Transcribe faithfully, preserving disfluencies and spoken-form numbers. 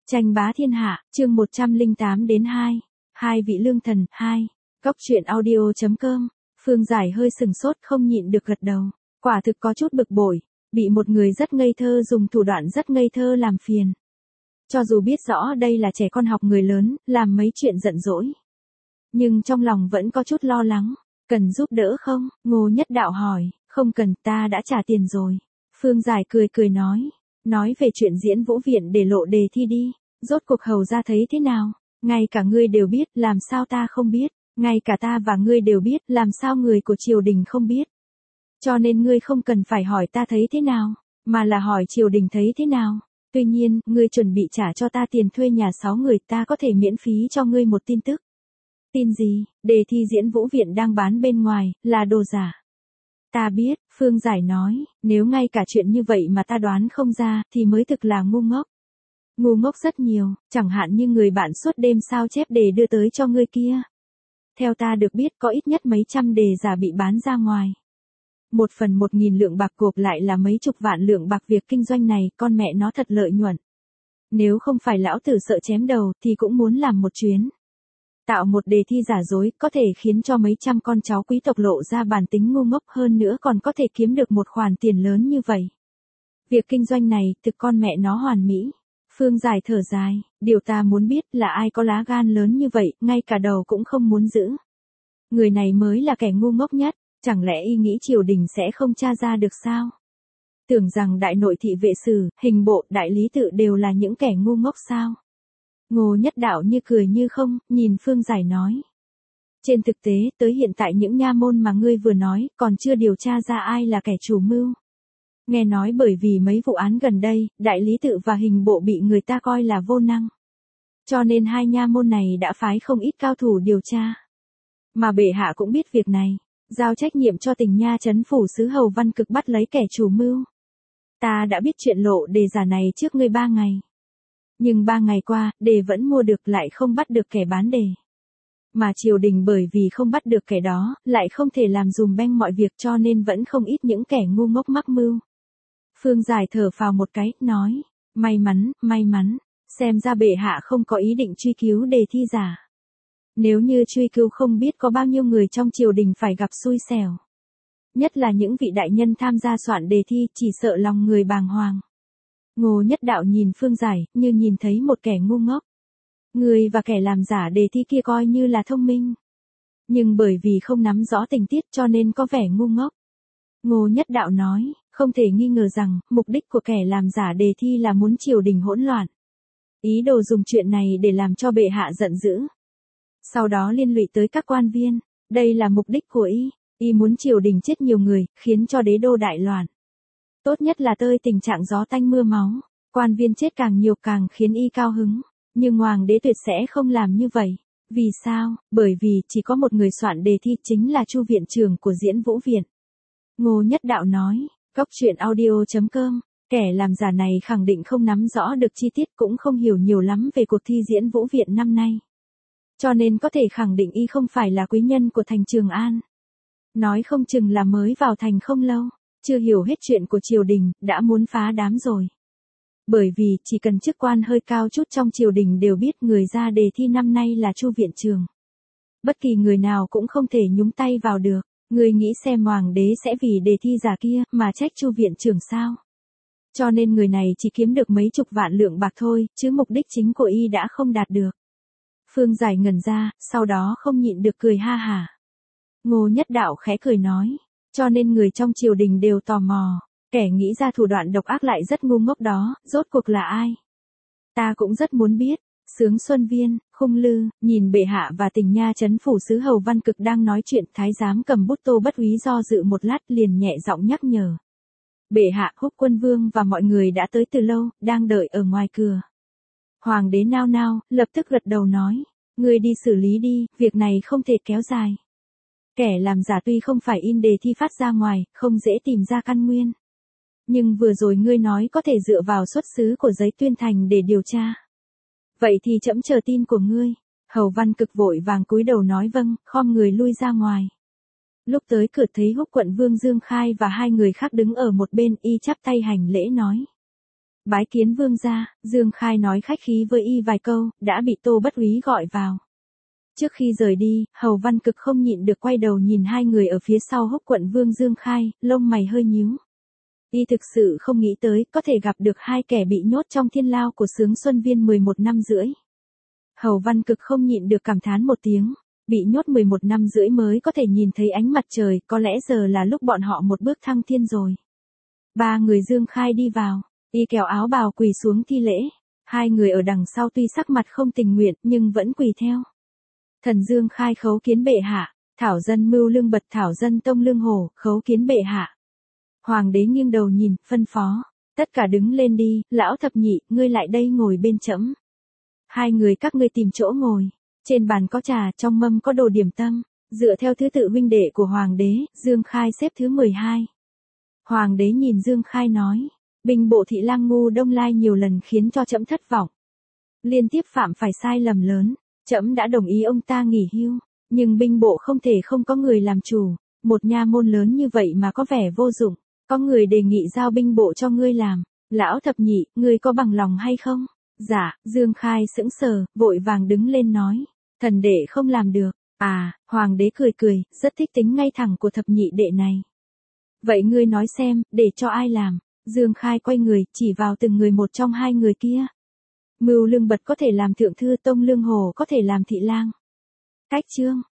Tranh bá thiên hạ, chương một trăm lẻ tám đến hai. Hai vị lương thần, hai. Góc truyện audio.com. Phương Giải hơi sừng sốt không nhịn được gật đầu. Quả thực có chút bực bội, bị một người rất ngây thơ dùng thủ đoạn rất ngây thơ làm phiền. Cho dù biết rõ đây là trẻ con học người lớn, làm mấy chuyện giận dỗi. Nhưng trong lòng vẫn có chút lo lắng. Cần giúp đỡ không? Ngô Nhất Đạo hỏi. Không cần, ta đã trả tiền rồi. Phương Giải cười cười nói. Nói về chuyện diễn vũ viện để lộ đề thi đi. Rốt cuộc hầu ra thấy thế nào? Ngay cả ngươi đều biết, làm sao ta không biết? Ngay cả ta và ngươi đều biết, làm sao người của triều đình không biết? Cho nên ngươi không cần phải hỏi ta thấy thế nào, mà là hỏi triều đình thấy thế nào. Tuy nhiên, ngươi chuẩn bị trả cho ta tiền thuê nhà sáu người, ta có thể miễn phí cho ngươi một tin tức. Tin gì? Đề thi diễn vũ viện đang bán bên ngoài, là đồ giả. Ta biết, Phương Giải nói, nếu ngay cả chuyện như vậy mà ta đoán không ra, thì mới thực là ngu ngốc. Ngu ngốc rất nhiều, chẳng hạn như người bạn suốt đêm sao chép đề đưa tới cho ngươi kia. Theo ta được biết có ít nhất mấy trăm đề giả bị bán ra ngoài. Một phần một nghìn lượng bạc gộp lại là mấy chục vạn lượng bạc, việc kinh doanh này, con mẹ nó thật lợi nhuận. Nếu không phải lão tử sợ chém đầu thì cũng muốn làm một chuyến. Tạo một đề thi giả dối có thể khiến cho mấy trăm con cháu quý tộc lộ ra bản tính ngu ngốc, hơn nữa còn có thể kiếm được một khoản tiền lớn như vậy. Việc kinh doanh này thực con mẹ nó hoàn mỹ. Phương Giải thở dài, điều ta muốn biết là ai có lá gan lớn như vậy, ngay cả đầu cũng không muốn giữ. Người này mới là kẻ ngu ngốc nhất, chẳng lẽ y nghĩ triều đình sẽ không tra ra được sao? Tưởng rằng đại nội thị vệ sử, hình bộ, đại lý tự đều là những kẻ ngu ngốc sao? Ngô Nhất Đạo như cười như không, nhìn Phương Giải nói. Trên thực tế, tới hiện tại những nha môn mà ngươi vừa nói, còn chưa điều tra ra ai là kẻ chủ mưu. Nghe nói bởi vì mấy vụ án gần đây, đại lý tự và hình bộ bị người ta coi là vô năng. Cho nên hai nha môn này đã phái không ít cao thủ điều tra. Mà bệ hạ cũng biết việc này, giao trách nhiệm cho Tình Nha trấn phủ sứ Hầu Văn Cực bắt lấy kẻ chủ mưu. Ta đã biết chuyện lộ đề giả này trước ngươi ba ngày. Nhưng ba ngày qua, đề vẫn mua được lại không bắt được kẻ bán đề. Mà triều đình bởi vì không bắt được kẻ đó, lại không thể làm dùm beng mọi việc, cho nên vẫn không ít những kẻ ngu ngốc mắc mưu. Phương Giải thở phào một cái, nói, may mắn, may mắn, xem ra bệ hạ không có ý định truy cứu đề thi giả. Nếu như truy cứu không biết có bao nhiêu người trong triều đình phải gặp xui xẻo. Nhất là những vị đại nhân tham gia soạn đề thi, chỉ sợ lòng người bàng hoàng. Ngô Nhất Đạo nhìn Phương Giải, như nhìn thấy một kẻ ngu ngốc. Người và kẻ làm giả đề thi kia coi như là thông minh. Nhưng bởi vì không nắm rõ tình tiết cho nên có vẻ ngu ngốc. Ngô Nhất Đạo nói, không thể nghi ngờ rằng, mục đích của kẻ làm giả đề thi là muốn triều đình hỗn loạn. Ý đồ dùng chuyện này để làm cho bệ hạ giận dữ. Sau đó liên lụy tới các quan viên, đây là mục đích của y, y muốn triều đình chết nhiều người, khiến cho đế đô đại loạn. Tốt nhất là tơi tình trạng gió tanh mưa máu, quan viên chết càng nhiều càng khiến y cao hứng, nhưng hoàng đế tuyệt sẽ không làm như vậy. Vì sao? Bởi vì chỉ có một người soạn đề thi, chính là Chu viện trưởng của diễn vũ viện. Ngô Nhất Đạo nói, góc truyện audio.com, kẻ làm giả này khẳng định không nắm rõ được chi tiết, cũng không hiểu nhiều lắm về cuộc thi diễn vũ viện năm nay. Cho nên có thể khẳng định y không phải là quý nhân của thành Trường An. Nói không chừng là mới vào thành không lâu, chưa hiểu hết chuyện của triều đình, đã muốn phá đám rồi. Bởi vì, chỉ cần chức quan hơi cao chút trong triều đình đều biết người ra đề thi năm nay là Chu viện trưởng. Bất kỳ người nào cũng không thể nhúng tay vào được. Người nghĩ xem hoàng đế sẽ vì đề thi giả kia mà trách Chu viện trưởng sao? Cho nên người này chỉ kiếm được mấy chục vạn lượng bạc thôi, chứ mục đích chính của y đã không đạt được. Phương Giải ngẩn ra, sau đó không nhịn được cười ha hả. Ngô Nhất Đạo khẽ cười nói, cho nên người trong triều đình đều tò mò, kẻ nghĩ ra thủ đoạn độc ác lại rất ngu ngốc đó, rốt cuộc là ai? Ta cũng rất muốn biết. Sướng Xuân Viên, Khung Lư, nhìn bệ hạ và Tình Nha trấn phủ sứ Hầu Văn Cực đang nói chuyện, thái giám cầm bút Tô Bất Úy do dự một lát liền nhẹ giọng nhắc nhở. Bệ hạ, Húc Quân Vương và mọi người đã tới từ lâu, đang đợi ở ngoài cửa. Hoàng đế nao nao, lập tức gật đầu nói, ngươi đi xử lý đi, việc này không thể kéo dài. Kẻ làm giả tuy không phải in đề thi phát ra ngoài, không dễ tìm ra căn nguyên. Nhưng vừa rồi ngươi nói có thể dựa vào xuất xứ của giấy tuyên thành để điều tra. Vậy thì trẫm chờ tin của ngươi. Hầu Văn Cực vội vàng cúi đầu nói vâng, khom người lui ra ngoài. Lúc tới cửa thấy Húc quận Vương Dương Khai và hai người khác đứng ở một bên, y chắp tay hành lễ nói. Bái kiến vương gia, Dương Khai nói khách khí với y vài câu, đã bị Tô Bất Úy gọi vào. Trước khi rời đi, Hầu Văn Cực không nhịn được quay đầu nhìn hai người ở phía sau Húc quận vương Dương Khai, lông mày hơi nhíu. Y thực sự không nghĩ tới có thể gặp được hai kẻ bị nhốt trong thiên lao của Sướng Xuân Viên mười một năm rưỡi. Hầu Văn Cực không nhịn được cảm thán một tiếng, bị nhốt mười một năm rưỡi mới có thể nhìn thấy ánh mặt trời, có lẽ giờ là lúc bọn họ một bước thăng thiên rồi. Ba người Dương Khai đi vào, y kéo áo bào quỳ xuống thi lễ, hai người ở đằng sau tuy sắc mặt không tình nguyện nhưng vẫn quỳ theo. Thần Dương Khai khấu kiến bệ hạ, thảo dân Mưu Lương Bật, thảo dân Tông Lương Hổ, khấu kiến bệ hạ. Hoàng đế nghiêng đầu nhìn, phân phó, tất cả đứng lên đi, lão thập nhị, ngươi lại đây ngồi bên trẫm. Hai người các ngươi tìm chỗ ngồi, trên bàn có trà, trong mâm có đồ điểm tâm, dựa theo thứ tự huynh đệ của Hoàng đế, Dương Khai xếp thứ mười hai. Hoàng đế nhìn Dương Khai nói, binh bộ thị lang ngu Đông Lai nhiều lần khiến cho trẫm thất vọng. Liên tiếp phạm phải sai lầm lớn, trẫm đã đồng ý ông ta nghỉ hưu, nhưng binh bộ không thể không có người làm chủ, một nha môn lớn như vậy mà có vẻ vô dụng, có người đề nghị giao binh bộ cho ngươi làm, lão thập nhị, ngươi có bằng lòng hay không? Dạ, Dương Khai sững sờ, vội vàng đứng lên nói, thần đệ không làm được. À, Hoàng đế cười cười, rất thích tính ngay thẳng của thập nhị đệ này. Vậy ngươi nói xem, để cho ai làm? Dương Khai quay người, chỉ vào từng người một trong hai người kia. Mưu Lương Bật có thể làm thượng thư, Tông Lương Hồ có thể làm thị lang. Cách chương